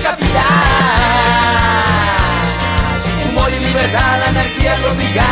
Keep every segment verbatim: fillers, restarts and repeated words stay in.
capital. Humor y libertad, anarquía tropical.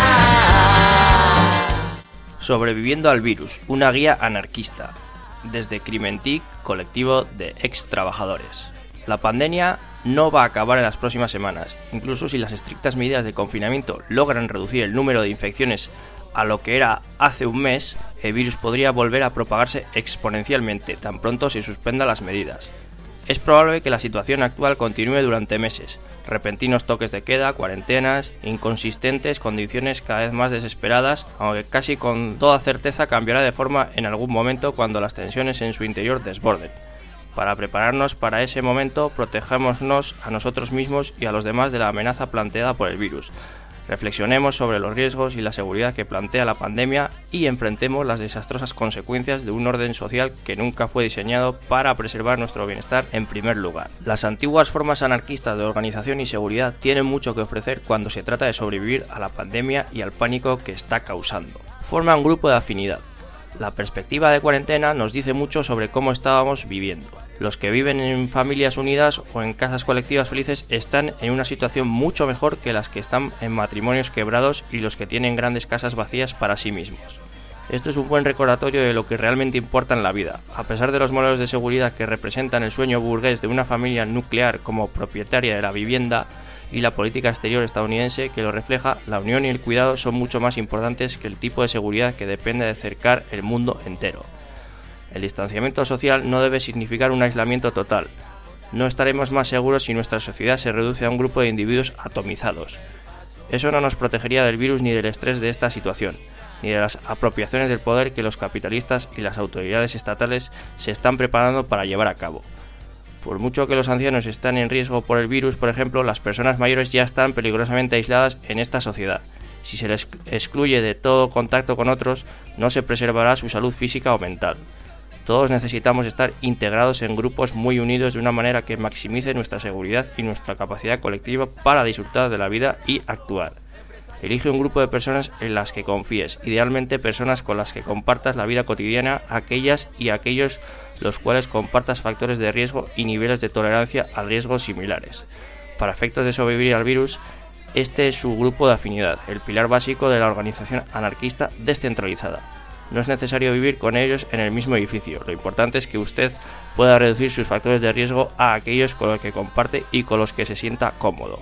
Sobreviviendo al virus, una guía anarquista. Desde Crimentic, colectivo de ex trabajadores. La pandemia no va a acabar en las próximas semanas. Incluso si las estrictas medidas de confinamiento logran reducir el número de infecciones a lo que era hace un mes, el virus podría volver a propagarse exponencialmente tan pronto se suspendan las medidas. Es probable que la situación actual continúe durante meses. Repentinos toques de queda, cuarentenas, inconsistentes, condiciones cada vez más desesperadas, aunque casi con toda certeza cambiará de forma en algún momento cuando las tensiones en su interior desborden. Para prepararnos para ese momento, protejámonos a nosotros mismos y a los demás de la amenaza planteada por el virus. Reflexionemos sobre los riesgos y la seguridad que plantea la pandemia y enfrentemos las desastrosas consecuencias de un orden social que nunca fue diseñado para preservar nuestro bienestar en primer lugar. Las antiguas formas anarquistas de organización y seguridad tienen mucho que ofrecer cuando se trata de sobrevivir a la pandemia y al pánico que está causando. Forma un grupo de afinidad. La perspectiva de cuarentena nos dice mucho sobre cómo estábamos viviendo. Los que viven en familias unidas o en casas colectivas felices están en una situación mucho mejor que las que están en matrimonios quebrados y los que tienen grandes casas vacías para sí mismos. Esto es un buen recordatorio de lo que realmente importa en la vida. A pesar de los modelos de seguridad que representan el sueño burgués de una familia nuclear como propietaria de la vivienda y la política exterior estadounidense que lo refleja, la unión y el cuidado son mucho más importantes que el tipo de seguridad que depende de cercar el mundo entero. El distanciamiento social no debe significar un aislamiento total. No estaremos más seguros si nuestra sociedad se reduce a un grupo de individuos atomizados. Eso no nos protegería del virus ni del estrés de esta situación, ni de las apropiaciones del poder que los capitalistas y las autoridades estatales se están preparando para llevar a cabo. Por mucho que los ancianos están en riesgo por el virus, por ejemplo, las personas mayores ya están peligrosamente aisladas en esta sociedad. Si se les excluye de todo contacto con otros, no se preservará su salud física o mental. Todos necesitamos estar integrados en grupos muy unidos de una manera que maximice nuestra seguridad y nuestra capacidad colectiva para disfrutar de la vida y actuar. Elige un grupo de personas en las que confíes, idealmente personas con las que compartas la vida cotidiana, aquellas y aquellos los cuales compartas factores de riesgo y niveles de tolerancia a riesgos similares. Para efectos de sobrevivir al virus, este es su grupo de afinidad, el pilar básico de la organización anarquista descentralizada. No es necesario vivir con ellos en el mismo edificio, lo importante es que usted pueda reducir sus factores de riesgo a aquellos con los que comparte y con los que se sienta cómodo.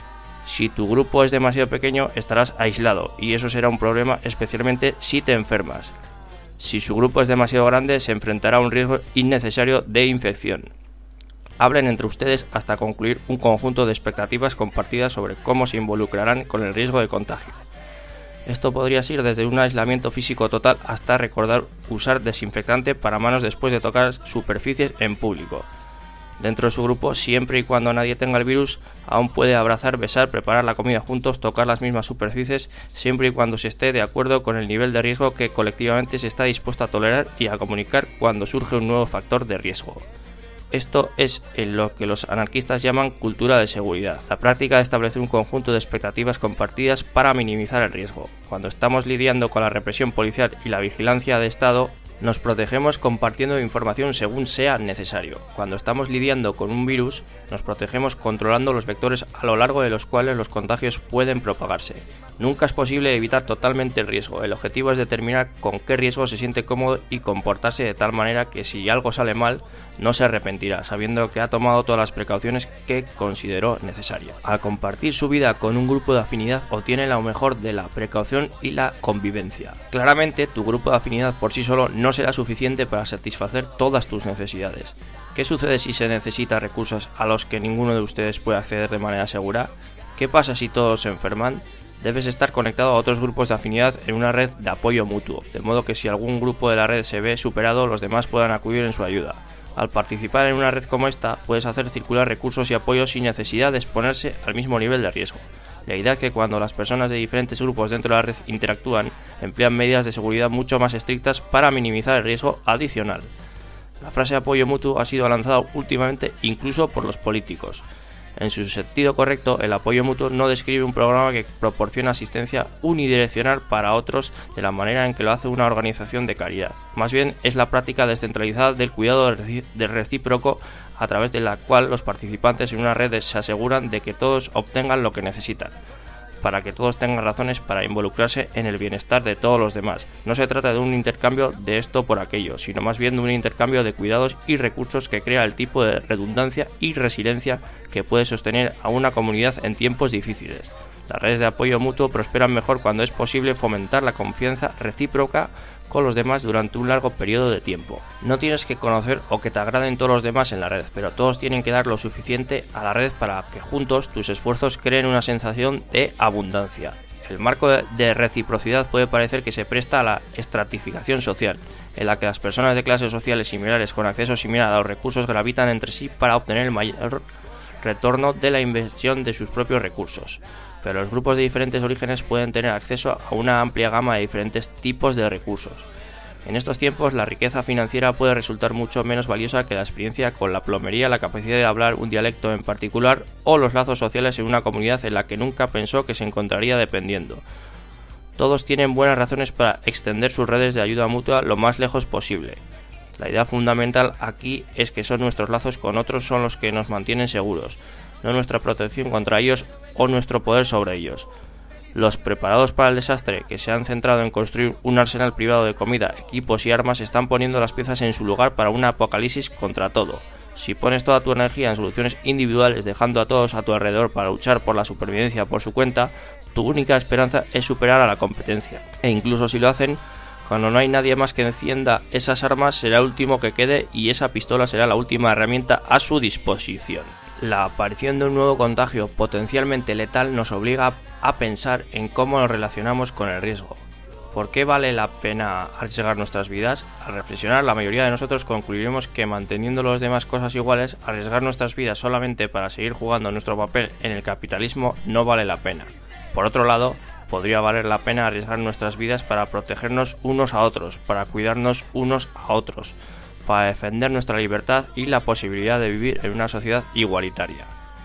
Si tu grupo es demasiado pequeño, estarás aislado y eso será un problema especialmente si te enfermas. Si su grupo es demasiado grande, se enfrentará a un riesgo innecesario de infección. Hablen entre ustedes hasta concluir un conjunto de expectativas compartidas sobre cómo se involucrarán con el riesgo de contagio. Esto podría ir desde un aislamiento físico total hasta recordar usar desinfectante para manos después de tocar superficies en público. Dentro de su grupo, siempre y cuando nadie tenga el virus, aún puede abrazar, besar, preparar la comida juntos, tocar las mismas superficies, siempre y cuando se esté de acuerdo con el nivel de riesgo que colectivamente se está dispuesto a tolerar y a comunicar cuando surge un nuevo factor de riesgo. Esto es en lo que los anarquistas llaman cultura de seguridad, la práctica de establecer un conjunto de expectativas compartidas para minimizar el riesgo. Cuando estamos lidiando con la represión policial y la vigilancia de Estado, nos protegemos compartiendo información según sea necesario. Cuando estamos lidiando con un virus, nos protegemos controlando los vectores a lo largo de los cuales los contagios pueden propagarse. Nunca es posible evitar totalmente el riesgo. El objetivo es determinar con qué riesgo se siente cómodo y comportarse de tal manera que si algo sale mal, no se arrepentirá, sabiendo que ha tomado todas las precauciones que consideró necesarias. Al compartir su vida con un grupo de afinidad, obtiene lo mejor de la precaución y la convivencia. Claramente, tu grupo de afinidad por sí solo no será suficiente para satisfacer todas tus necesidades. ¿Qué sucede si se necesita recursos a los que ninguno de ustedes puede acceder de manera segura? ¿Qué pasa si todos se enferman? Debes estar conectado a otros grupos de afinidad en una red de apoyo mutuo, de modo que si algún grupo de la red se ve superado, los demás puedan acudir en su ayuda. Al participar en una red como esta, puedes hacer circular recursos y apoyos sin necesidad de exponerse al mismo nivel de riesgo. La idea es que cuando las personas de diferentes grupos dentro de la red interactúan, emplean medidas de seguridad mucho más estrictas para minimizar el riesgo adicional. La frase apoyo mutuo ha sido lanzada últimamente incluso por los políticos. En su sentido correcto, el apoyo mutuo no describe un programa que proporciona asistencia unidireccional para otros de la manera en que lo hace una organización de caridad. Más bien, es la práctica descentralizada del cuidado del recíproco a través de la cual los participantes en una red se aseguran de que todos obtengan lo que necesitan, para que todos tengan razones para involucrarse en el bienestar de todos los demás. No se trata de un intercambio de esto por aquello, sino más bien de un intercambio de cuidados y recursos que crea el tipo de redundancia y resiliencia que puede sostener a una comunidad en tiempos difíciles. Las redes de apoyo mutuo prosperan mejor cuando es posible fomentar la confianza recíproca con los demás durante un largo periodo de tiempo. No tienes que conocer o que te agraden todos los demás en la red, pero todos tienen que dar lo suficiente a la red para que juntos tus esfuerzos creen una sensación de abundancia. El marco de reciprocidad puede parecer que se presta a la estratificación social, en la que las personas de clases sociales similares con acceso similar a los recursos gravitan entre sí para obtener el mayor retorno de la inversión de sus propios recursos. Pero los grupos de diferentes orígenes pueden tener acceso a una amplia gama de diferentes tipos de recursos. En estos tiempos, la riqueza financiera puede resultar mucho menos valiosa que la experiencia con la plomería, la capacidad de hablar un dialecto en particular o los lazos sociales en una comunidad en la que nunca pensó que se encontraría dependiendo. Todos tienen buenas razones para extender sus redes de ayuda mutua lo más lejos posible. La idea fundamental aquí es que son nuestros lazos con otros son los que nos mantienen seguros, no nuestra protección contra ellos o nuestro poder sobre ellos. Los preparados para el desastre, que se han centrado en construir un arsenal privado de comida, equipos y armas, están poniendo las piezas en su lugar para una apocalipsis contra todo. Si pones toda tu energía en soluciones individuales, dejando a todos a tu alrededor para luchar por la supervivencia por su cuenta, tu única esperanza es superar a la competencia. E incluso si lo hacen, cuando no hay nadie más que encienda esas armas, será el último que quede y esa pistola será la última herramienta a su disposición. La aparición de un nuevo contagio potencialmente letal nos obliga a pensar en cómo nos relacionamos con el riesgo. ¿Por qué vale la pena arriesgar nuestras vidas? Al reflexionar, la mayoría de nosotros concluiremos que manteniendo los demás cosas iguales, arriesgar nuestras vidas solamente para seguir jugando nuestro papel en el capitalismo no vale la pena. Por otro lado, podría valer la pena arriesgar nuestras vidas para protegernos unos a otros, para cuidarnos unos a otros, para defender nuestra libertad y la posibilidad de vivir en una sociedad igualitaria.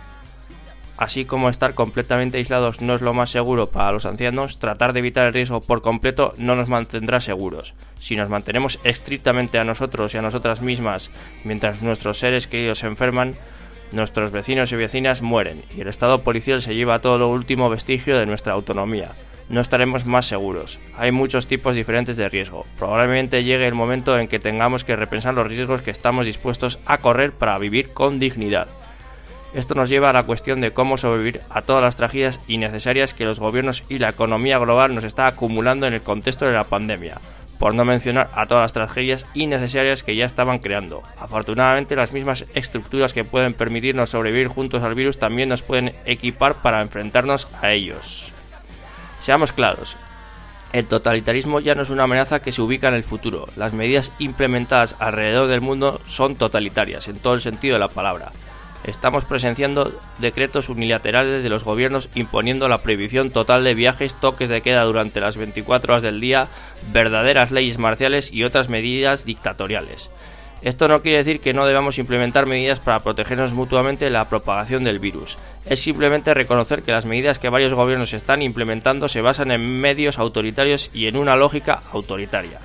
Así como estar completamente aislados no es lo más seguro para los ancianos, tratar de evitar el riesgo por completo no nos mantendrá seguros. Si nos mantenemos estrictamente a nosotros y a nosotras mismas mientras nuestros seres queridos se enferman, nuestros vecinos y vecinas mueren y el Estado policial se lleva todo lo último vestigio de nuestra autonomía. No estaremos más seguros. Hay muchos tipos diferentes de riesgo. Probablemente llegue el momento en que tengamos que repensar los riesgos que estamos dispuestos a correr para vivir con dignidad. Esto nos lleva a la cuestión de cómo sobrevivir a todas las tragedias innecesarias que los gobiernos y la economía global nos está acumulando en el contexto de la pandemia, por no mencionar a todas las tragedias innecesarias que ya estaban creando. Afortunadamente, las mismas estructuras que pueden permitirnos sobrevivir juntos al virus también nos pueden equipar para enfrentarnos a ellos. Seamos claros, el totalitarismo ya no es una amenaza que se ubica en el futuro. Las medidas implementadas alrededor del mundo son totalitarias, en todo el sentido de la palabra. Estamos presenciando decretos unilaterales de los gobiernos imponiendo la prohibición total de viajes, toques de queda durante las veinticuatro horas del día, verdaderas leyes marciales y otras medidas dictatoriales. Esto no quiere decir que no debamos implementar medidas para protegernos mutuamente de la propagación del virus. Es simplemente reconocer que las medidas que varios gobiernos están implementando se basan en medios autoritarios y en una lógica autoritaria.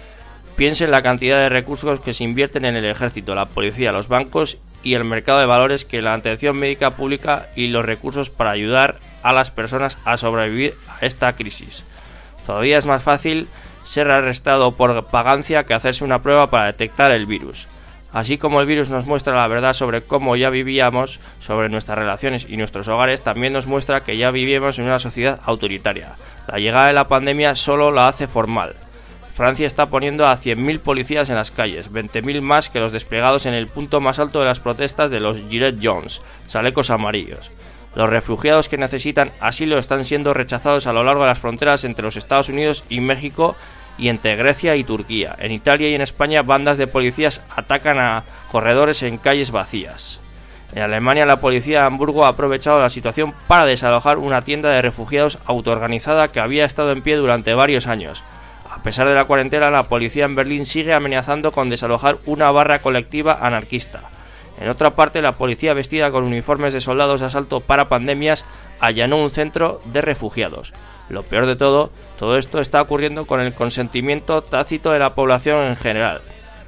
Piense en la cantidad de recursos que se invierten en el ejército, la policía, los bancos y el mercado de valores, que la atención médica pública y los recursos para ayudar a las personas a sobrevivir a esta crisis. Todavía es más fácil ser arrestado por vagancia que hacerse una prueba para detectar el virus. Así como el virus nos muestra la verdad sobre cómo ya vivíamos, sobre nuestras relaciones y nuestros hogares, también nos muestra que ya vivíamos en una sociedad autoritaria. La llegada de la pandemia solo la hace formal. Francia está poniendo a cien mil policías en las calles, veinte mil más que los desplegados en el punto más alto de las protestas de los Gilets Jaunes, chalecos amarillos. Los refugiados que necesitan asilo están siendo rechazados a lo largo de las fronteras entre los Estados Unidos y México y entre Grecia y Turquía. En Italia y en España, bandas de policías atacan a corredores en calles vacías. En Alemania, la policía de Hamburgo ha aprovechado la situación para desalojar una tienda de refugiados autoorganizada que había estado en pie durante varios años. A pesar de la cuarentena, la policía en Berlín sigue amenazando con desalojar una barra colectiva anarquista. En otra parte, la policía vestida con uniformes de soldados de asalto para pandemias allanó un centro de refugiados. Lo peor de todo, todo esto está ocurriendo con el consentimiento tácito de la población en general.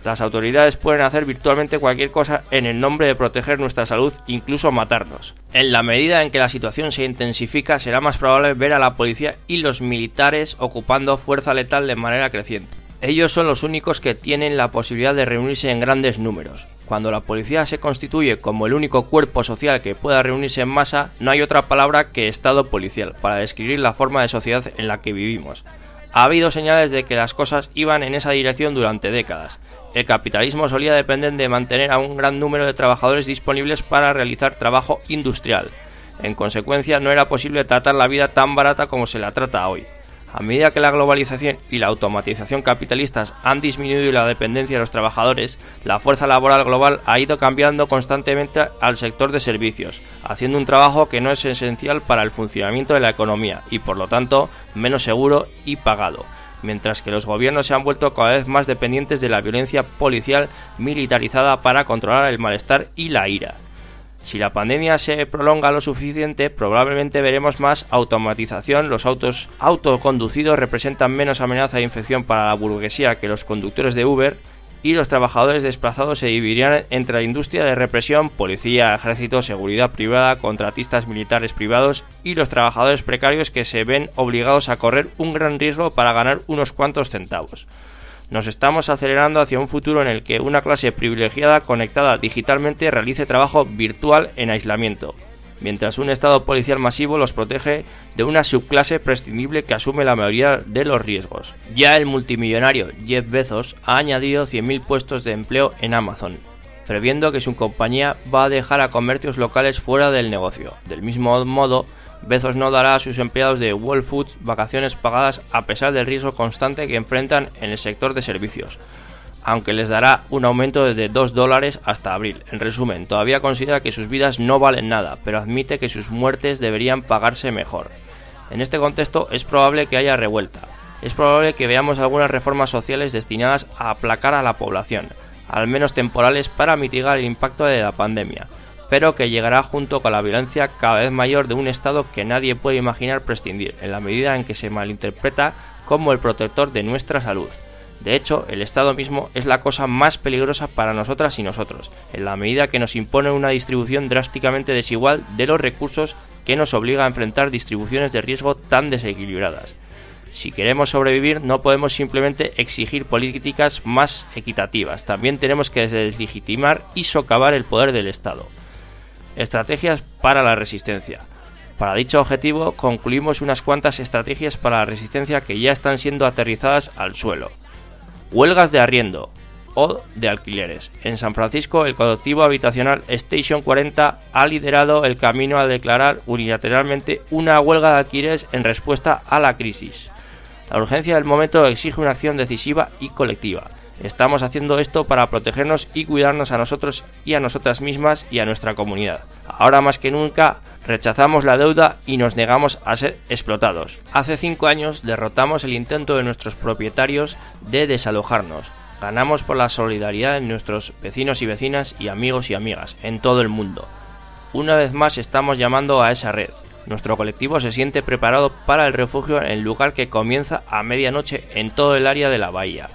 Las autoridades pueden hacer virtualmente cualquier cosa en el nombre de proteger nuestra salud, incluso matarnos. En la medida en que la situación se intensifica, será más probable ver a la policía y los militares ocupando fuerza letal de manera creciente. Ellos son los únicos que tienen la posibilidad de reunirse en grandes números. Cuando la policía se constituye como el único cuerpo social que pueda reunirse en masa, no hay otra palabra que Estado policial para describir la forma de sociedad en la que vivimos. Ha habido señales de que las cosas iban en esa dirección durante décadas. El capitalismo solía depender de mantener a un gran número de trabajadores disponibles para realizar trabajo industrial. En consecuencia, no era posible tratar la vida tan barata como se la trata hoy. A medida que la globalización y la automatización capitalistas han disminuido la dependencia de los trabajadores, la fuerza laboral global ha ido cambiando constantemente al sector de servicios, haciendo un trabajo que no es esencial para el funcionamiento de la economía y, por lo tanto, menos seguro y pagado, mientras que los gobiernos se han vuelto cada vez más dependientes de la violencia policial militarizada para controlar el malestar y la ira. Si la pandemia se prolonga lo suficiente, probablemente veremos más automatización. Los autos autoconducidos representan menos amenaza de infección para la burguesía que los conductores de Uber, y los trabajadores desplazados se dividirían entre la industria de represión, policía, ejército, seguridad privada, contratistas militares privados y los trabajadores precarios que se ven obligados a correr un gran riesgo para ganar unos cuantos centavos. Nos estamos acelerando hacia un futuro en el que una clase privilegiada conectada digitalmente realice trabajo virtual en aislamiento, mientras un estado policial masivo los protege de una subclase prescindible que asume la mayoría de los riesgos. Ya el multimillonario Jeff Bezos ha añadido cien mil puestos de empleo en Amazon, previendo que su compañía va a dejar a comercios locales fuera del negocio. Del mismo modo, Bezos no dará a sus empleados de Whole Foods vacaciones pagadas a pesar del riesgo constante que enfrentan en el sector de servicios, aunque les dará un aumento desde dos dólares hasta abril. En resumen, todavía considera que sus vidas no valen nada, pero admite que sus muertes deberían pagarse mejor. En este contexto es probable que haya revuelta. Es probable que veamos algunas reformas sociales destinadas a aplacar a la población, al menos temporales, para mitigar el impacto de la pandemia, pero que llegará junto con la violencia cada vez mayor de un Estado que nadie puede imaginar prescindir, en la medida en que se malinterpreta como el protector de nuestra salud. De hecho, el Estado mismo es la cosa más peligrosa para nosotras y nosotros, en la medida que nos impone una distribución drásticamente desigual de los recursos que nos obliga a enfrentar distribuciones de riesgo tan desequilibradas. Si queremos sobrevivir, no podemos simplemente exigir políticas más equitativas, también tenemos que deslegitimar y socavar el poder del Estado. Estrategias para la resistencia. Para dicho objetivo, concluimos unas cuantas estrategias para la resistencia que ya están siendo aterrizadas al suelo. Huelgas de arriendo o de alquileres. En San Francisco, el colectivo habitacional Station cuarenta ha liderado el camino a declarar unilateralmente una huelga de alquileres en respuesta a la crisis. La urgencia del momento exige una acción decisiva y colectiva. Estamos haciendo esto para protegernos y cuidarnos a nosotros y a nosotras mismas y a nuestra comunidad. Ahora más que nunca rechazamos la deuda y nos negamos a ser explotados. Hace cinco años derrotamos el intento de nuestros propietarios de desalojarnos. Ganamos por la solidaridad de nuestros vecinos y vecinas y amigos y amigas en todo el mundo. Una vez más estamos llamando a esa red. Nuestro colectivo se siente preparado para el refugio en el lugar que comienza a medianoche en todo el área de la bahía.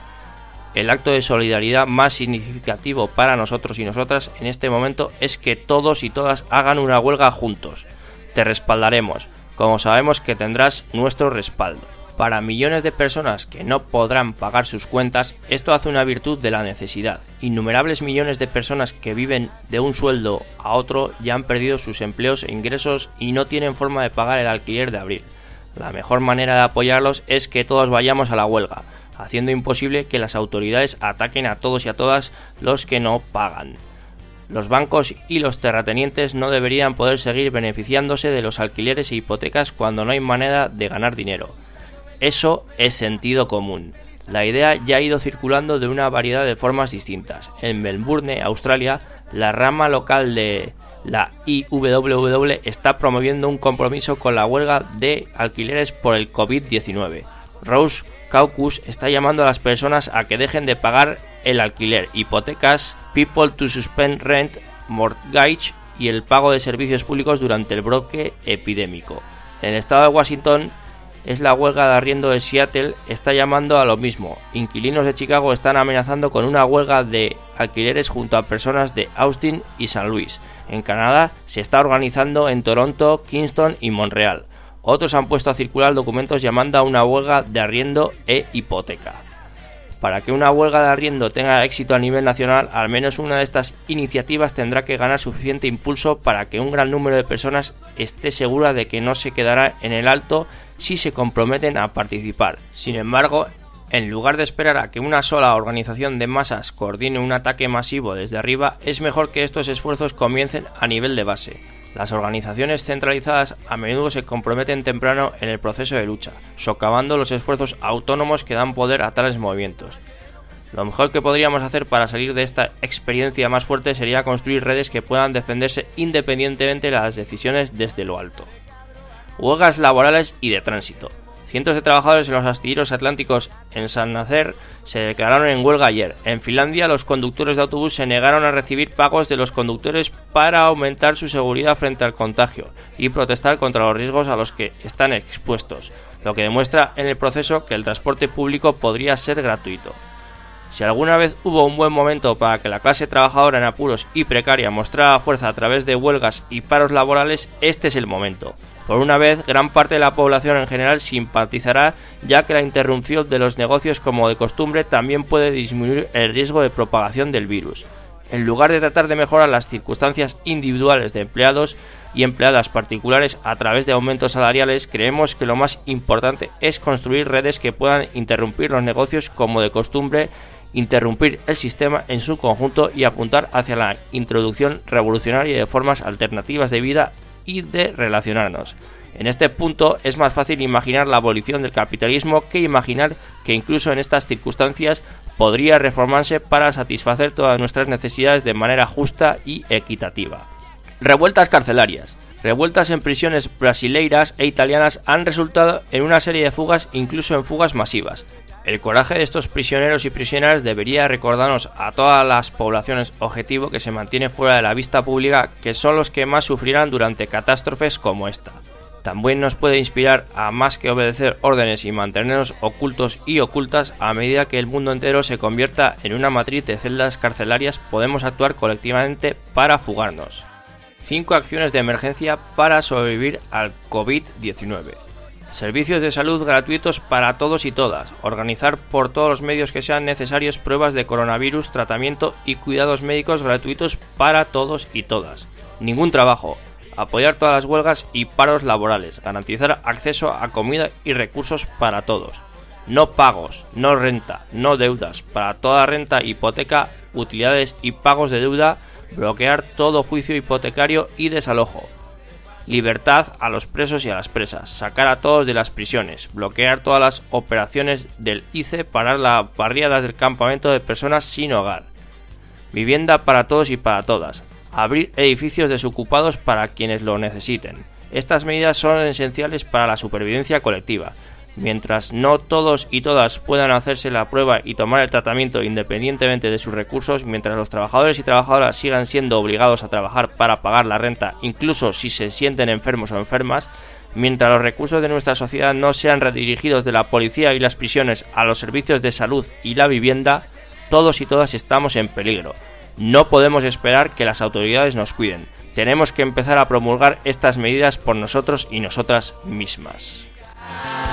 El acto de solidaridad más significativo para nosotros y nosotras en este momento es que todos y todas hagan una huelga juntos. Te respaldaremos, como sabemos que tendrás nuestro respaldo. Para millones de personas que no podrán pagar sus cuentas, esto hace una virtud de la necesidad. Innumerables millones de personas que viven de un sueldo a otro ya han perdido sus empleos e ingresos y no tienen forma de pagar el alquiler de abril. La mejor manera de apoyarlos es que todos vayamos a la huelga, haciendo imposible que las autoridades ataquen a todos y a todas los que no pagan. Los bancos y los terratenientes no deberían poder seguir beneficiándose de los alquileres e hipotecas cuando no hay manera de ganar dinero. Eso es sentido común. La idea ya ha ido circulando de una variedad de formas distintas. En Melbourne, Australia, la rama local de la I W W está promoviendo un compromiso con la huelga de alquileres por el COVID diecinueve. Rose Caucus está llamando a las personas a que dejen de pagar el alquiler, hipotecas, people to suspend rent, mortgage y el pago de servicios públicos durante el brote epidémico. En el estado de Washington, es la huelga de arriendo de Seattle está llamando a lo mismo. Inquilinos de Chicago están amenazando con una huelga de alquileres junto a personas de Austin y San Luis. En Canadá se está organizando en Toronto, Kingston y Montreal. Otros han puesto a circular documentos llamando a una huelga de arriendo e hipoteca. Para que una huelga de arriendo tenga éxito a nivel nacional, al menos una de estas iniciativas tendrá que ganar suficiente impulso para que un gran número de personas esté segura de que no se quedará en el alto si se comprometen a participar. Sin embargo, en lugar de esperar a que una sola organización de masas coordine un ataque masivo desde arriba, es mejor que estos esfuerzos comiencen a nivel de base. Las organizaciones centralizadas a menudo se comprometen temprano en el proceso de lucha, socavando los esfuerzos autónomos que dan poder a tales movimientos. Lo mejor que podríamos hacer para salir de esta experiencia más fuerte sería construir redes que puedan defenderse independientemente de las decisiones desde lo alto. Huelgas laborales y de tránsito. Cientos de trabajadores en los astilleros atlánticos en San Nazaire se declararon en huelga ayer. En Finlandia, los conductores de autobús se negaron a recibir pagos de los conductores para aumentar su seguridad frente al contagio y protestar contra los riesgos a los que están expuestos, lo que demuestra en el proceso que el transporte público podría ser gratuito. Si alguna vez hubo un buen momento para que la clase trabajadora en apuros y precaria mostrara fuerza a través de huelgas y paros laborales, este es el momento. Por una vez, gran parte de la población en general simpatizará, ya que la interrupción de los negocios como de costumbre también puede disminuir el riesgo de propagación del virus. En lugar de tratar de mejorar las circunstancias individuales de empleados y empleadas particulares a través de aumentos salariales, creemos que lo más importante es construir redes que puedan interrumpir los negocios como de costumbre, interrumpir el sistema en su conjunto y apuntar hacia la introducción revolucionaria de formas alternativas de vida y de relacionarnos. En este punto es más fácil imaginar la abolición del capitalismo que imaginar que incluso en estas circunstancias podría reformarse para satisfacer todas nuestras necesidades de manera justa y equitativa. Revueltas carcelarias. Revueltas en prisiones brasileiras e italianas han resultado en una serie de fugas, incluso en fugas masivas. El coraje de estos prisioneros y prisioneras debería recordarnos a todas las poblaciones objetivo que se mantiene fuera de la vista pública, que son los que más sufrirán durante catástrofes como esta. También nos puede inspirar a más que obedecer órdenes y mantenernos ocultos y ocultas. A medida que el mundo entero se convierta en una matriz de celdas carcelarias, podemos actuar colectivamente para fugarnos. cinco acciones de emergencia para sobrevivir al COVID diecinueve. Servicios de salud gratuitos para todos y todas. Organizar por todos los medios que sean necesarios pruebas de coronavirus, tratamiento y cuidados médicos gratuitos para todos y todas. Ningún trabajo. Apoyar todas las huelgas y paros laborales. Garantizar acceso a comida y recursos para todos. No pagos, no renta, no deudas. Para toda renta, hipoteca, utilidades y pagos de deuda. Bloquear todo juicio hipotecario y desalojo. Libertad a los presos y a las presas. Sacar a todos de las prisiones. Bloquear todas las operaciones del I C E. Parar las barriadas del campamento de personas sin hogar. Vivienda para todos y para todas. Abrir edificios desocupados para quienes lo necesiten. Estas medidas son esenciales para la supervivencia colectiva. Mientras no todos y todas puedan hacerse la prueba y tomar el tratamiento independientemente de sus recursos, mientras los trabajadores y trabajadoras sigan siendo obligados a trabajar para pagar la renta, incluso si se sienten enfermos o enfermas, mientras los recursos de nuestra sociedad no sean redirigidos de la policía y las prisiones a los servicios de salud y la vivienda, todos y todas estamos en peligro. No podemos esperar que las autoridades nos cuiden. Tenemos que empezar a promulgar estas medidas por nosotros y nosotras mismas.